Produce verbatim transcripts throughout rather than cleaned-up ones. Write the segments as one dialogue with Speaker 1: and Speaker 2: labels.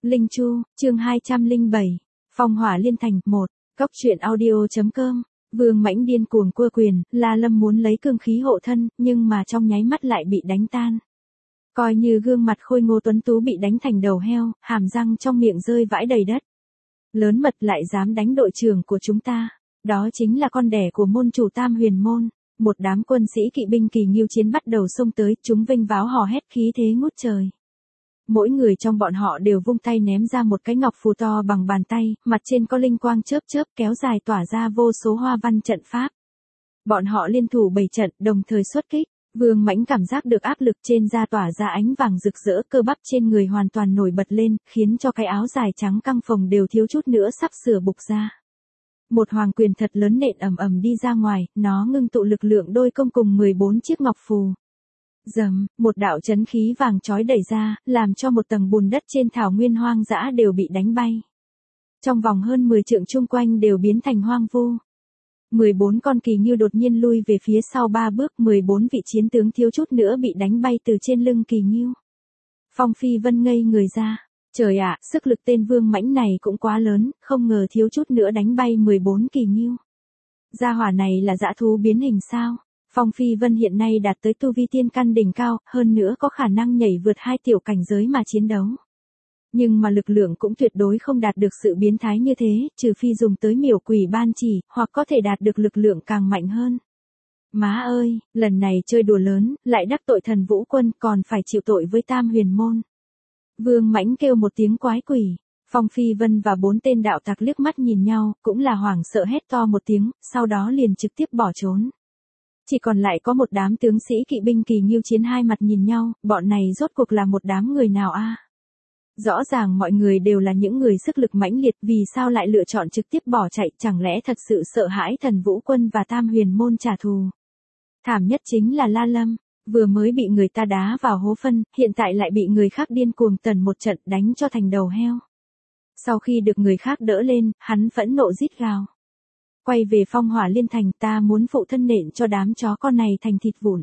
Speaker 1: Linh Chu, chương hai trăm lẻ bảy, Phong Hỏa Liên Thành, một, Cốc truyện audio.com, Vương Mãnh điên cuồng cua quyền, La Lâm muốn lấy cương khí hộ thân, nhưng mà trong nháy mắt lại bị đánh tan. Coi như gương mặt khôi ngô tuấn tú bị đánh thành đầu heo, hàm răng trong miệng rơi vãi đầy đất. Lớn mật lại dám đánh đội trưởng của chúng ta, đó chính là con đẻ của môn chủ Tam Huyền Môn. Một đám quân sĩ kỵ binh Kỳ Nghiêu Chiến bắt đầu xông tới, chúng vinh váo hò hét khí thế ngút trời. Mỗi người trong bọn họ đều vung tay ném ra một cái ngọc phù to bằng bàn tay, mặt trên có linh quang chớp chớp kéo dài tỏa ra vô số hoa văn trận pháp. Bọn họ liên thủ bảy trận, đồng thời xuất kích. Vương Mãnh cảm giác được áp lực trên da tỏa ra ánh vàng rực rỡ, cơ bắp trên người hoàn toàn nổi bật lên, khiến cho cái áo dài trắng căng phồng đều thiếu chút nữa sắp sửa bục ra. Một hoàng quyền thật lớn nện ầm ầm đi ra ngoài, nó ngưng tụ lực lượng đôi công cùng mười bốn chiếc ngọc phù. Dầm, một đạo chấn khí vàng chói đẩy ra, làm cho một tầng bùn đất trên thảo nguyên hoang dã đều bị đánh bay. Trong vòng hơn mười trượng chung quanh đều biến thành hoang vu. mười bốn con Kỳ Nghiêu đột nhiên lui về phía sau ba bước, mười bốn vị chiến tướng thiếu chút nữa bị đánh bay từ trên lưng Kỳ Nghiêu. Phong Phi Vân ngây người ra. Trời ạ, sức lực tên Vương Mãnh này cũng quá lớn, không ngờ thiếu chút nữa đánh bay mười bốn Kỳ Nghiêu. Gia hỏa này là dã thú biến hình sao? Phong Phi Vân hiện nay đạt tới tu vi tiên căn đỉnh cao, hơn nữa có khả năng nhảy vượt hai tiểu cảnh giới mà chiến đấu. Nhưng mà lực lượng cũng tuyệt đối không đạt được sự biến thái như thế, trừ phi dùng tới miểu quỷ ban chỉ, hoặc có thể đạt được lực lượng càng mạnh hơn. Má ơi, lần này chơi đùa lớn, lại đắc tội thần vũ quân, còn phải chịu tội với Tam Huyền Môn. Vương Mãnh kêu một tiếng quái quỷ. Phong Phi Vân và bốn tên đạo tặc liếc mắt nhìn nhau, cũng là hoảng sợ hét to một tiếng, sau đó liền trực tiếp bỏ trốn. Chỉ còn lại có một đám tướng sĩ kỵ binh Kỳ Nghiêu Chiến hai mặt nhìn nhau, bọn này rốt cuộc là một đám người nào a? Rõ ràng mọi người đều là những người sức lực mãnh liệt, vì sao lại lựa chọn trực tiếp bỏ chạy, chẳng lẽ thật sự sợ hãi thần vũ quân và Tam Huyền Môn trả thù. Thảm nhất chính là La Lâm, vừa mới bị người ta đá vào hố phân, hiện tại lại bị người khác điên cuồng tần một trận đánh cho thành đầu heo. Sau khi được người khác đỡ lên, hắn phẫn nộ rít gào. Quay về Phong Hỏa Liên Thành, ta muốn phụ thân nện cho đám chó con này thành thịt vụn.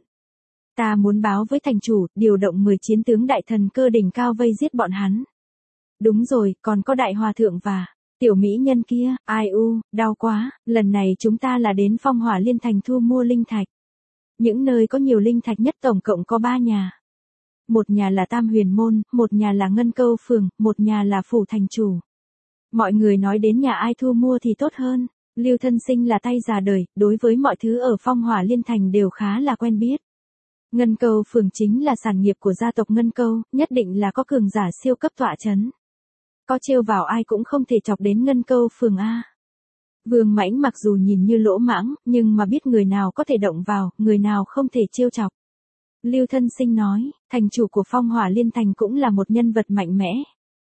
Speaker 1: Ta muốn báo với thành chủ, điều động mười chiến tướng đại thần cơ đỉnh cao vây giết bọn hắn. Đúng rồi, còn có đại hòa thượng và tiểu mỹ nhân kia, ai u, đau quá, lần này chúng ta là đến Phong Hỏa Liên Thành thu mua linh thạch. Những nơi có nhiều linh thạch nhất tổng cộng có ba nhà. Một nhà là Tam Huyền Môn, một nhà là Ngân Câu Phường, một nhà là Phủ Thành Chủ. Mọi người nói đến nhà ai thu mua thì tốt hơn. Lưu Thân Sinh là tay già đời, đối với mọi thứ ở Phong Hỏa Liên Thành đều khá là quen biết. Ngân Câu Phường chính là sản nghiệp của gia tộc Ngân Câu, nhất định là có cường giả siêu cấp tọa chấn. Có trêu vào ai cũng không thể chọc đến Ngân Câu Phường a. Vương Mãnh mặc dù nhìn như lỗ mãng, nhưng mà biết người nào có thể động vào, người nào không thể trêu chọc. Lưu Thân Sinh nói, thành chủ của Phong Hỏa Liên Thành cũng là một nhân vật mạnh mẽ.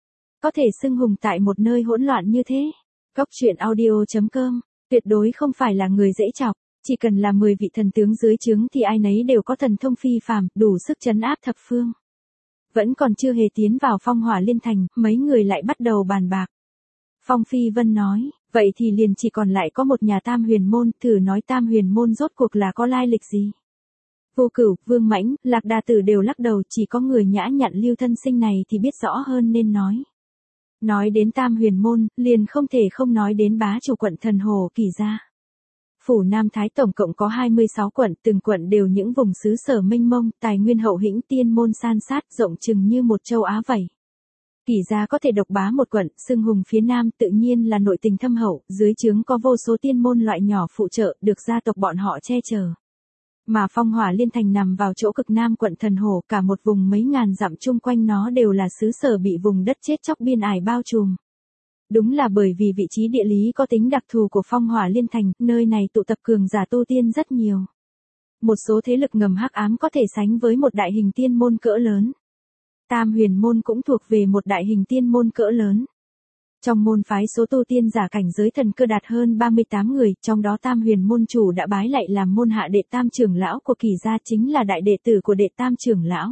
Speaker 1: Có thể xưng hùng tại một nơi hỗn loạn như thế. Cốc truyện audio.com, tuyệt đối không phải là người dễ chọc, chỉ cần là mười vị thần tướng dưới trướng thì ai nấy đều có thần thông phi phàm, đủ sức trấn áp thập phương. Vẫn còn chưa hề tiến vào Phong Hỏa Liên Thành, mấy người lại bắt đầu bàn bạc. Phong Phi Vân nói, vậy thì liền chỉ còn lại có một nhà Tam Huyền Môn, thử nói Tam Huyền Môn rốt cuộc là có lai lịch gì. Vô Cửu, Vương Mãnh, Lạc Đà Tử đều lắc đầu, chỉ có người nhã nhặn Lưu Thân Sinh này thì biết rõ hơn nên nói. Nói đến Tam Huyền Môn, liền không thể không nói đến bá chủ quận Thần Hồ Kỳ gia. Phủ Nam Thái tổng cộng có hai mươi sáu quận, từng quận đều những vùng xứ sở mênh mông, tài nguyên hậu hĩnh, tiên môn san sát, rộng chừng như một châu Á vậy. Kỳ gia có thể độc bá một quận, xưng hùng phía Nam, tự nhiên là nội tình thâm hậu, dưới trướng có vô số tiên môn loại nhỏ phụ trợ, được gia tộc bọn họ che chở. Mà Phong Hỏa Liên Thành nằm vào chỗ cực Nam quận Thần Hồ, cả một vùng mấy ngàn dặm chung quanh nó đều là xứ sở bị vùng đất chết chóc biên ải bao trùm. Đúng là bởi vì vị trí địa lý có tính đặc thù của Phong Hỏa Liên Thành, nơi này tụ tập cường giả tu tiên rất nhiều. Một số thế lực ngầm hắc ám có thể sánh với một đại hình tiên môn cỡ lớn. Tam Huyền Môn cũng thuộc về một đại hình tiên môn cỡ lớn. Trong môn phái số tu tiên giả cảnh giới thần cơ đạt hơn ba mươi tám người, trong đó Tam Huyền Môn chủ đã bái lại làm môn hạ đệ Tam trưởng lão của Kỳ gia, chính là đại đệ tử của đệ Tam trưởng lão.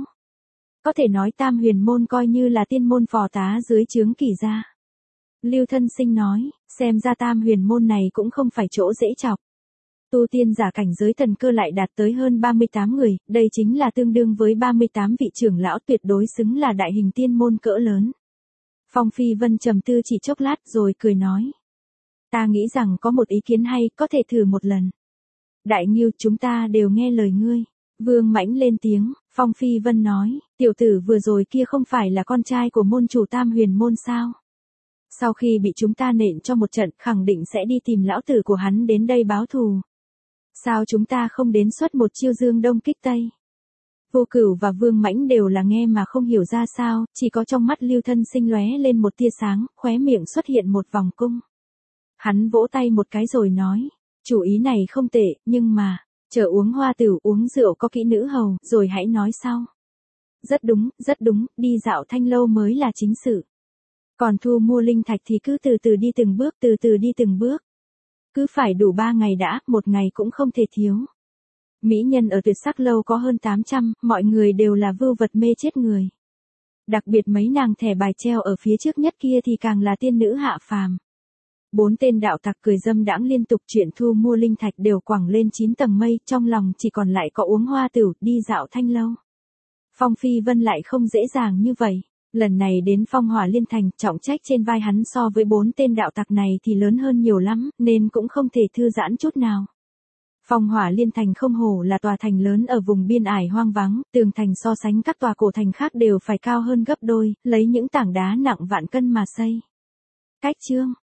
Speaker 1: Có thể nói Tam Huyền Môn coi như là tiên môn phò tá dưới trướng Kỳ gia. Lưu Thân Sinh nói, xem ra Tam Huyền Môn này cũng không phải chỗ dễ chọc. Tu tiên giả cảnh giới thần cơ lại đạt tới hơn ba mươi tám người, đây chính là tương đương với ba mươi tám vị trưởng lão, tuyệt đối xứng là đại hình tiên môn cỡ lớn. Phong Phi Vân trầm tư chỉ chốc lát rồi cười nói. Ta nghĩ rằng có một ý kiến hay, có thể thử một lần. Đại Ngưu, chúng ta đều nghe lời ngươi. Vương Mãnh lên tiếng, Phong Phi Vân nói, tiểu tử vừa rồi kia không phải là con trai của môn chủ Tam Huyền môn sao? Sau khi bị chúng ta nện cho một trận, khẳng định sẽ đi tìm lão tử của hắn đến đây báo thù. Sao chúng ta không đến xuất một chiêu dương đông kích tây? Vô Cửu và Vương Mãnh đều là nghe mà không hiểu ra sao, chỉ có trong mắt Lưu Thân Sinh lóe lên một tia sáng, khóe miệng xuất hiện một vòng cung. Hắn vỗ tay một cái rồi nói, chủ ý này không tệ, nhưng mà, chờ uống hoa tửu uống rượu có kỹ nữ hầu, rồi hãy nói sau. Rất đúng, rất đúng, đi dạo Thanh lâu mới là chính sự. Còn thu mua linh thạch thì cứ từ từ đi từng bước, từ từ đi từng bước. Cứ phải đủ ba ngày đã, một ngày cũng không thể thiếu. Mỹ nhân ở Tuyệt Sắc lâu có hơn tám trăm, mọi người đều là vưu vật mê chết người. Đặc biệt mấy nàng thẻ bài treo ở phía trước nhất kia thì càng là tiên nữ hạ phàm. Bốn tên đạo tặc cười dâm đãng liên tục chuyện thu mua linh thạch đều quẳng lên chín tầng mây, trong lòng chỉ còn lại có uống hoa tửu, đi dạo Thanh lâu. Phong Phi Vân lại không dễ dàng như vậy. Lần này đến Phong Hỏa Liên Thành, trọng trách trên vai hắn so với bốn tên đạo tặc này thì lớn hơn nhiều lắm, nên cũng không thể thư giãn chút nào. Phong Hỏa Liên Thành không hổ là tòa thành lớn ở vùng biên ải hoang vắng, tường thành so sánh các tòa cổ thành khác đều phải cao hơn gấp đôi, lấy những tảng đá nặng vạn cân mà xây. Cách chương